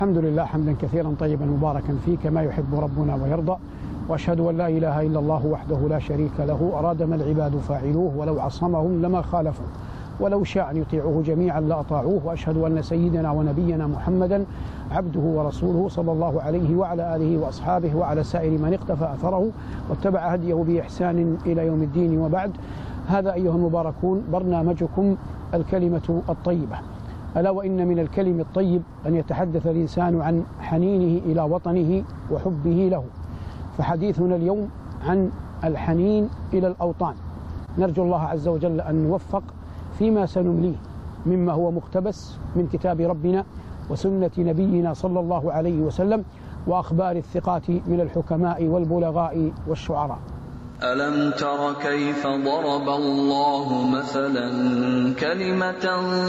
الحمد لله حمدا كثيرا طيبا مباركا فيه كما يحب ربنا ويرضى، وأشهد أن لا إله إلا الله وحده لا شريك له أراد ما العباد فاعلوه ولو عصمهم لما خالفوا ولو شاء أن يطيعوه جميعا لأطاعوه. وأشهد أن سيدنا ونبينا محمدا عبده ورسوله صلى الله عليه وعلى آله وأصحابه وعلى سائر من اقتفى أثره واتبع هديه بإحسان إلى يوم الدين. وبعد، هذا أيها المباركون برنامجكم الكلمة الطيبة. ألا وإن من الكلم الطيب أن يتحدث الإنسان عن حنينه إلى وطنه وحبه له، فحديثنا اليوم عن الحنين إلى الأوطان. نرجو الله عز وجل أن نوفق فيما سنمليه مما هو مقتبس من كتاب ربنا وسنة نبينا صلى الله عليه وسلم وأخبار الثقات من الحكماء والبلغاء والشعراء. ألم تر كيف ضرب الله مثلا كلمة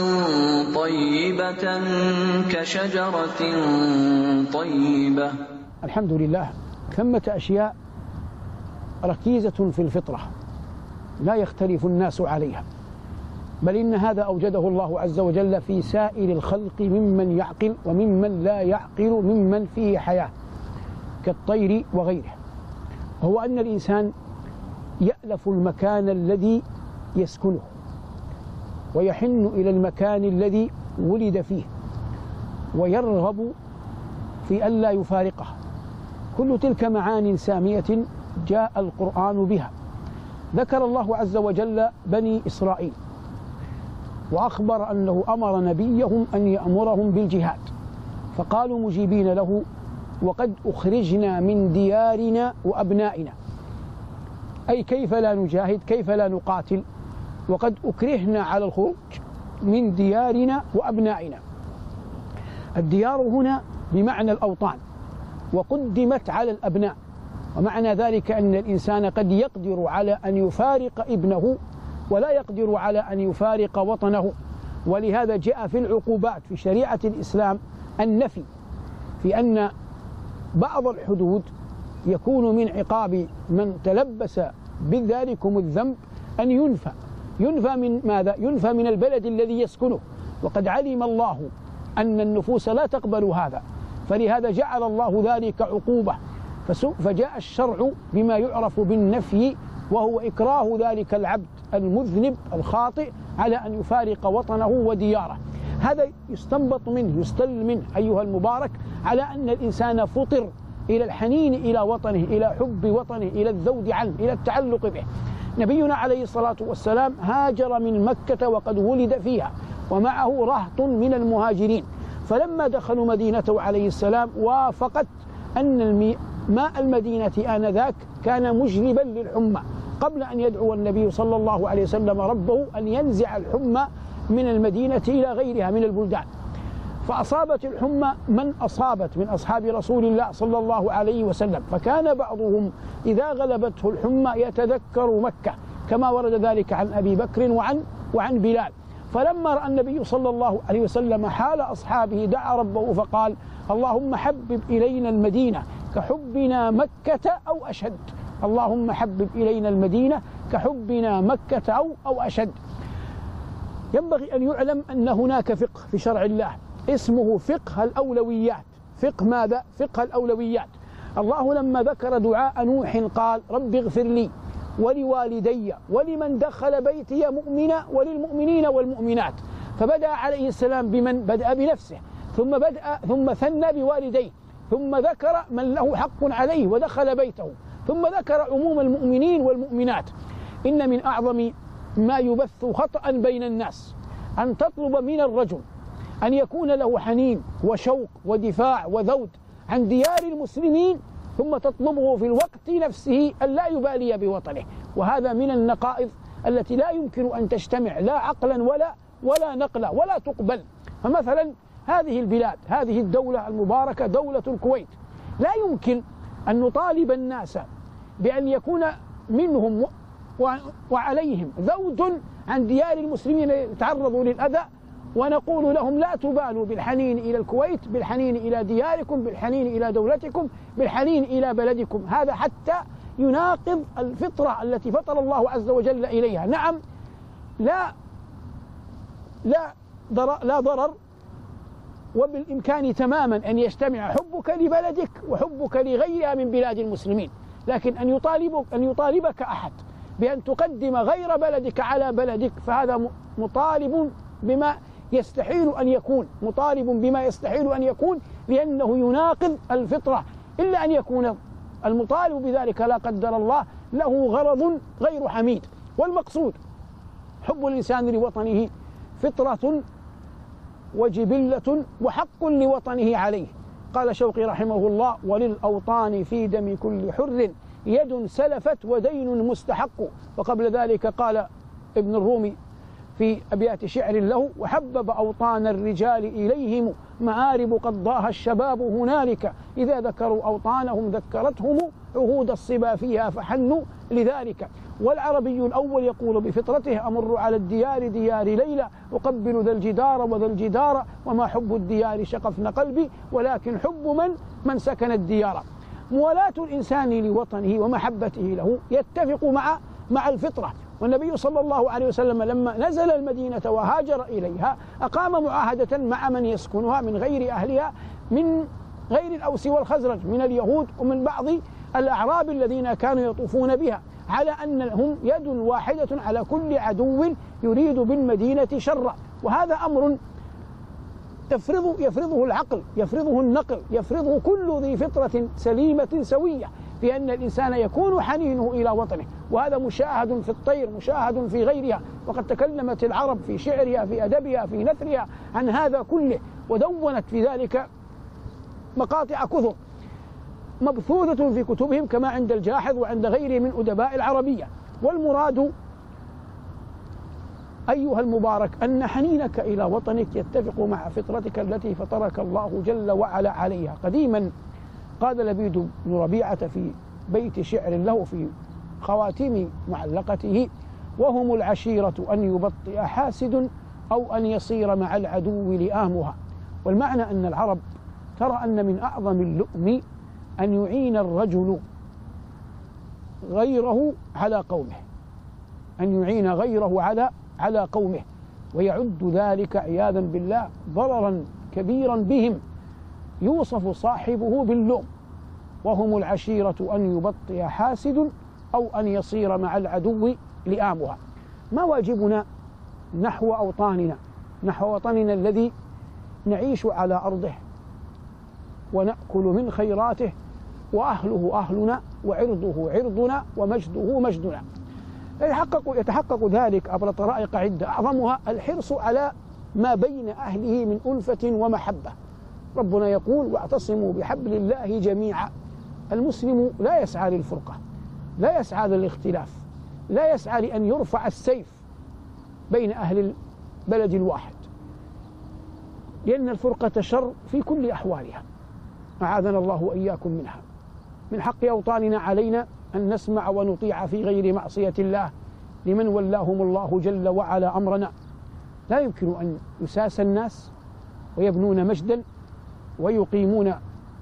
طيبة كشجرة طيبة. الحمد لله، ثمة أشياء ركيزة في الفطرة لا يختلف الناس عليها، بل إن هذا أوجده الله عز وجل في سائر الخلق ممن يعقل وممن لا يعقل ممن فيه حياة كالطير وغيره، وهو أن الإنسان يألف المكان الذي يسكنه ويحن إلى المكان الذي ولد فيه ويرغب في ألا يفارقه. كل تلك معان سامية جاء القرآن بها. ذكر الله عز وجل بني إسرائيل وأخبر أنه أمر نبيهم أن يأمرهم بالجهاد، فقالوا مجيبين له: وقد أخرجنا من ديارنا وأبنائنا، أي كيف لا نجاهد، كيف لا نقاتل، وقد أكرهنا على الخروج من ديارنا وأبنائنا. الديار هنا بمعنى الأوطان، وقدمت على الأبناء، ومعنى ذلك أن الإنسان قد يقدر على أن يفارق ابنه ولا يقدر على أن يفارق وطنه. ولهذا جاء في العقوبات في شريعة الإسلام النفي، في أن بعض الحدود يكون من عقاب من تلبس بذلكم الذنب أن ينفى من ماذا؟ ينفى من البلد الذي يسكنه، وقد علم الله أن النفوس لا تقبل هذا، فلهذا جعل الله ذلك عقوبة. فجاء الشرع بما يعرف بالنفي، وهو إكراه ذلك العبد المذنب الخاطئ على أن يفارق وطنه ودياره. هذا يستنبط منه، يستل منه أيها المبارك، على أن الإنسان فطر إلى الحنين إلى وطنه، إلى حب وطنه، إلى الذود عنه، إلى التعلق به. نبينا عليه الصلاة والسلام هاجر من مكة وقد ولد فيها، ومعه رهط من المهاجرين، فلما دخلوا مدينته عليه السلام وافقت أن ماء المدينة آنذاك كان مجلبا للحمى، قبل أن يدعو النبي صلى الله عليه وسلم ربه أن ينزع الحمى من المدينة إلى غيرها من البلدان. فأصابت الحمى من أصابت من أصحاب رسول الله صلى الله عليه وسلم، فكان بعضهم إذا غلبته الحمى يتذكر مكة، كما ورد ذلك عن أبي بكر وعن بلال. فلما رأى النبي صلى الله عليه وسلم حال أصحابه دعا ربه فقال: اللهم حبب إلينا المدينة كحبنا مكة أو أشد. اللهم حبب إلينا المدينة كحبنا مكة أو أشد. ينبغي أن يعلم أن هناك فقه في شرع الله اسمه فقه الأولويات. فقه ماذا؟ فقه الأولويات. الله لما ذكر دعاء نوح قال: رب اغفر لي ولوالدي ولمن دخل بيتي مؤمنا وللمؤمنين والمؤمنات. فبدأ عليه السلام بمن؟ بدأ بنفسه، ثم ثنى بوالديه، ثم ذكر من له حق عليه ودخل بيته، ثم ذكر عموم المؤمنين والمؤمنات. إن من أعظم ما يبث خطأ بين الناس أن تطلب من الرجل أن يكون له حنين وشوق ودفاع وذود عن ديار المسلمين، ثم تطلبه في الوقت نفسه أن لا يبالي بوطنه. وهذا من النقائض التي لا يمكن أن تجتمع لا عقلا ولا نقلا ولا تقبل. فمثلا هذه البلاد، هذه الدولة المباركة دولة الكويت، لا يمكن أن نطالب الناس بأن يكون منهم وعليهم ذود عن ديار المسلمين يتعرضوا للأذى، ونقول لهم لا تبالوا بالحنين إلى الكويت، بالحنين إلى دياركم، بالحنين إلى دولتكم، بالحنين إلى بلدكم. هذا حتى يناقض الفطرة التي فطر الله عز وجل إليها. نعم، لا ضرر وبالإمكان تماما أن يجتمع حبك لبلدك وحبك لغيرها من بلاد المسلمين، لكن أن يطالبك أحد بأن تقدم غير بلدك على بلدك فهذا مطالب بما يستحيل أن يكون، لأنه يناقض الفطرة، إلا أن يكون المطالب بذلك لا قدر الله له غرض غير حميد. والمقصود حب الإنسان لوطنه فطرة وجبلة وحق لوطنه عليه. قال شوقي رحمه الله: وللأوطان في دم كل حر يد سلفت ودين مستحق. وقبل ذلك قال ابن الرومي في أبيات شعر له: وحبب أوطان الرجال إليهم مآرب قد ضاها الشباب هنالك، إذا ذكروا أوطانهم ذكرتهم عهود الصبا فيها فحنوا لذلك. والعربي الأول يقول بفطرته: أمر على الديار ديار ليلى أقبل ذا الجدار وذا الجدار، وما حب الديار شقفن قلبي ولكن حب من سكن الديار. موالاة الإنسان لوطنه ومحبته له يتفق مع الفطرة. والنبي صلى الله عليه وسلم لما نزل المدينة وهاجر إليها أقام معاهدة مع من يسكنها من غير أهلها، من غير الأوس والخزرج، من اليهود ومن بعض الأعراب الذين كانوا يطوفون بها، على أنهم يد واحدة على كل عدو يريد بالمدينة شرا. وهذا أمر يفرضه العقل، يفرضه النقل، يفرضه كل ذي فطرة سليمة سوية، في أن الإنسان يكون حنينه إلى وطنه. وهذا مشاهد في الطير، مشاهد في غيرها، وقد تكلمت العرب في شعرها في أدبها في نثرها عن هذا كله، ودونت في ذلك مقاطع كثر مبثوثة في كتبهم كما عند الجاحظ وعند غيره من أدباء العربية. والمراد أيها المبارك أن حنينك إلى وطنك يتفق مع فطرتك التي فطرك الله جل وعلا عليها. قديما قال لبيد بن ربيعة في بيت شعر له في خواتيم معلقته: وهم العشيرة أن يبطئ حاسد أو أن يصير مع العدو لئامها. والمعنى أن العرب ترى أن من أعظم اللؤم أن يعين الرجل غيره على قومه، أن يعين غيره على قومه، ويعد ذلك عياذا بالله ضررا كبيرا بهم، يوصف صاحبه باللؤم. وهم العشيرة أن يبطئ حاسد أو أن يصير مع العدو لئامها. ما واجبنا نحو أوطاننا، نحو وطننا الذي نعيش على أرضه ونأكل من خيراته، وأهله أهلنا وعرضه عرضنا ومجده مجدنا. يتحقق ذلك عبر طرائق عدة، أعظمها الحرص على ما بين أهله من ألفة ومحبة. ربنا يقول: واعتصموا بحبل الله جميعا. المسلم لا يسعى للفرقة، لا يسعى للاختلاف، لا يسعى لأن يرفع السيف بين أهل البلد الواحد، لأن الفرقة شر في كل أحوالها، أعاذنا الله وإياكم منها. من حق أوطاننا علينا أن نسمع ونطيع في غير معصية الله لمن ولاهم الله جل وعلا أمرنا. لا يمكن أن يساس الناس ويبنون مجدا ويقيمون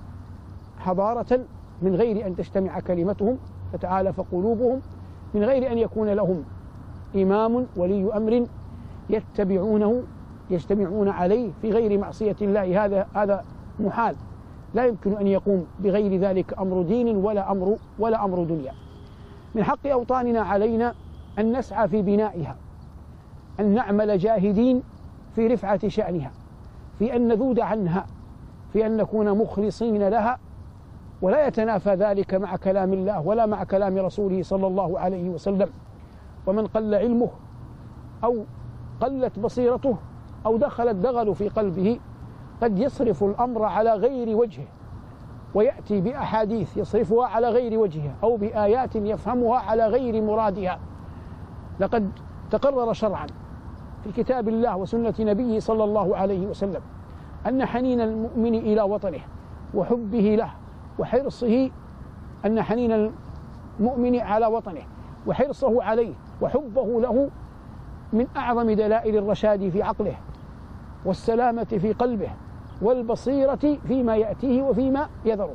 حضارة من غير أن تجتمع كلمتهم تتآلف قلوبهم، من غير أن يكون لهم إمام ولي أمر يتبعونه يجتمعون عليه في غير معصية الله. هذا محال، لا يمكن أن يقوم بغير ذلك أمر دين ولا أمر دنيا. من حق أوطاننا علينا أن نسعى في بنائها، أن نعمل جاهدين في رفعة شأنها، في أن نذود عنها، في أن نكون مخلصين لها. ولا يتنافى ذلك مع كلام الله ولا مع كلام رسوله صلى الله عليه وسلم. ومن قل علمه أو قلت بصيرته أو دخل الدغل في قلبه قد يصرف الأمر على غير وجهه، ويأتي بأحاديث يصرفها على غير وجهها، أو بآيات يفهمها على غير مرادها. لقد تقرر شرعا في كتاب الله وسنة نبيه صلى الله عليه وسلم أن حنين المؤمن إلى وطنه وحبه له وحرصه، أن حنين المؤمن على وطنه وحرصه عليه وحبه له من أعظم دلائل الرشاد في عقله والسلامة في قلبه والبصيرة فيما يأتيه وفيما يذره.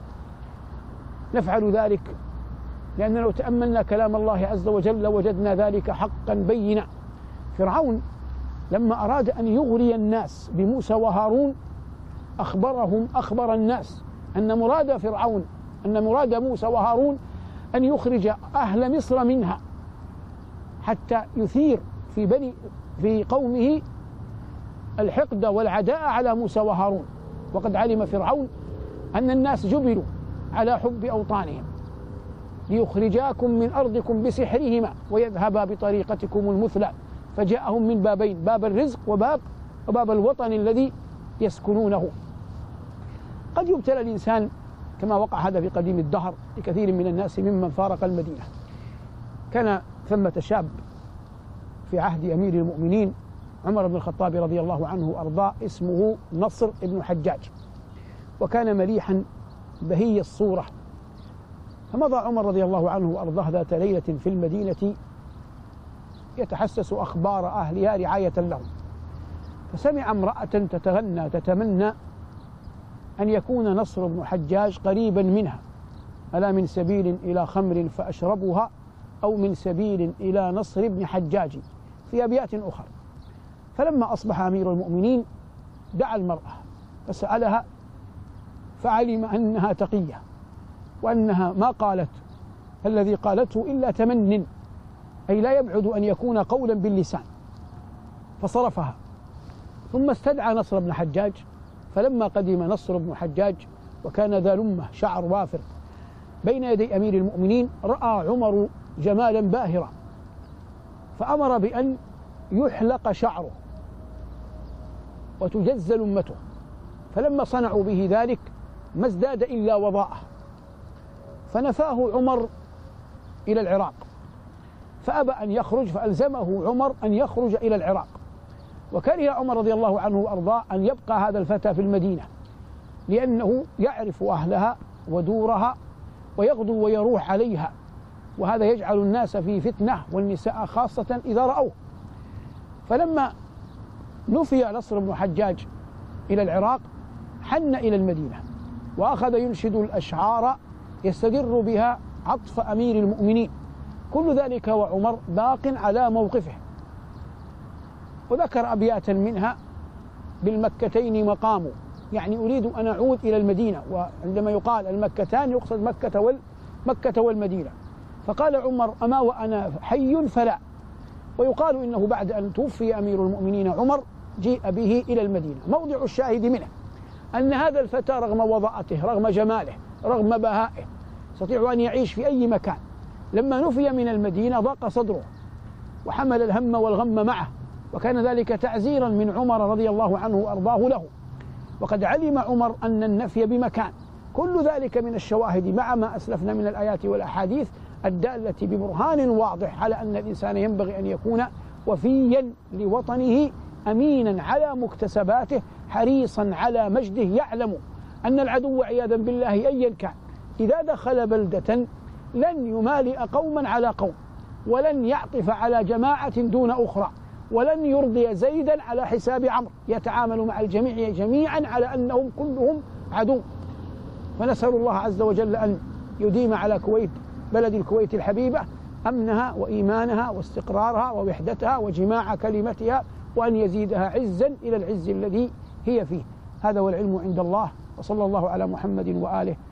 نفعل ذلك لأننا لو تأملنا كلام الله عز وجل وجدنا ذلك حقا بينا. فرعون لما أراد أن يغري الناس بموسى وهارون أخبر الناس أن مراد فرعون، أن مراد موسى وهارون أن يخرج أهل مصر منها، حتى يثير في قومه الحقد والعداء على موسى وهارون. وقد علم فرعون أن الناس جبلوا على حب أوطانهم، ليخرجاكم من أرضكم بسحرهما ويذهبا بطريقتكم المثلى، فجاءهم من بابين، باب الرزق وباب الوطن الذي يسكنونه. قد يبتلى الإنسان كما وقع هذا في قديم الدهر لكثير من الناس ممن فارق المدينة. كان ثمة شاب في عهد أمير المؤمنين عمر بن الخطاب رضي الله عنه وأرضاه اسمه نصر بن حجاج، وكان مليحا بهي الصورة. فمضى عمر رضي الله عنه وأرضاه ذات ليلة في المدينة يتحسس أخبار أهلها رعاية لهم، فسمع امرأة تتغنى تتمنى أن يكون نصر بن حجاج قريبا منها: ألا من سبيل إلى خمر فأشربها، أو من سبيل إلى نصر بن حجاج، في أبيات أخرى. فلما أصبح أمير المؤمنين دعا المرأة فسألها، فعلم أنها تقية وأنها ما قالت الذي قالته إلا تمن، أي لا يبعد أن يكون قولا باللسان، فصرفها. ثم استدعى نصر بن حجاج، فلما قدم نصر بن حجاج وكان ذا لمة شعر وافر بين يدي أمير المؤمنين، رأى عمر جمالا باهرا فأمر بأن يحلق شعره وتجز لمته. فلما صنعوا به ذلك ما ازداد إلا وضاءه، فنفاه عمر إلى العراق، فأبى أن يخرج، فألزمه عمر أن يخرج إلى العراق. وكره عمر رضي الله عنه وأرضاه أن يبقى هذا الفتى في المدينة، لأنه يعرف أهلها ودورها ويغدو ويروح عليها، وهذا يجعل الناس في فتنة والنساء خاصة إذا رأوه. فلما نفي نصر بن حجاج إلى العراق حن إلى المدينة وأخذ ينشد الأشعار يستدر بها عطف أمير المؤمنين، كل ذلك وعمر باق على موقفه. وذكر أبياتا منها: بالمكتين مقام، يعني أريد أن أعود إلى المدينة، وعندما يقال المكتان يقصد مكة والمدينة. فقال عمر: أما وأنا حي فلا. ويقال إنه بعد أن توفي أمير المؤمنين عمر جيء به إلى المدينة. موضع الشاهد منه أن هذا الفتى رغم وضاءته، رغم جماله، رغم بهائه، يستطيع أن يعيش في أي مكان. لما نفي من المدينة ضاق صدره وحمل الهم والغم معه، وكان ذلك تعزيرا من عمر رضي الله عنه وأرضاه له. وقد علم عمر أن النفي بمكان، كل ذلك من الشواهد مع ما أسلفنا من الآيات والأحاديث الدالة ببرهان واضح على أن الإنسان ينبغي أن يكون وفيا لوطنه، أمينا على مكتسباته، حريصا على مجده، يعلم أن العدو عياذا بالله أيا كان إذا دخل بلدة لن يمالئ قوما على قوم، ولن يعطف على جماعة دون أخرى، ولن يرضي زيدا على حساب عمرو، يتعامل مع الجميع جميعا على أنهم كلهم عدو. فنسأل الله عز وجل أن يديم على كويت، بلد الكويت الحبيبة، أمنها وإيمانها واستقرارها ووحدتها وجماع كلمتها، وأن يزيدها عزا إلى العز الذي هي فيه. هذا والعلم عند الله، وصلى الله على محمد وآله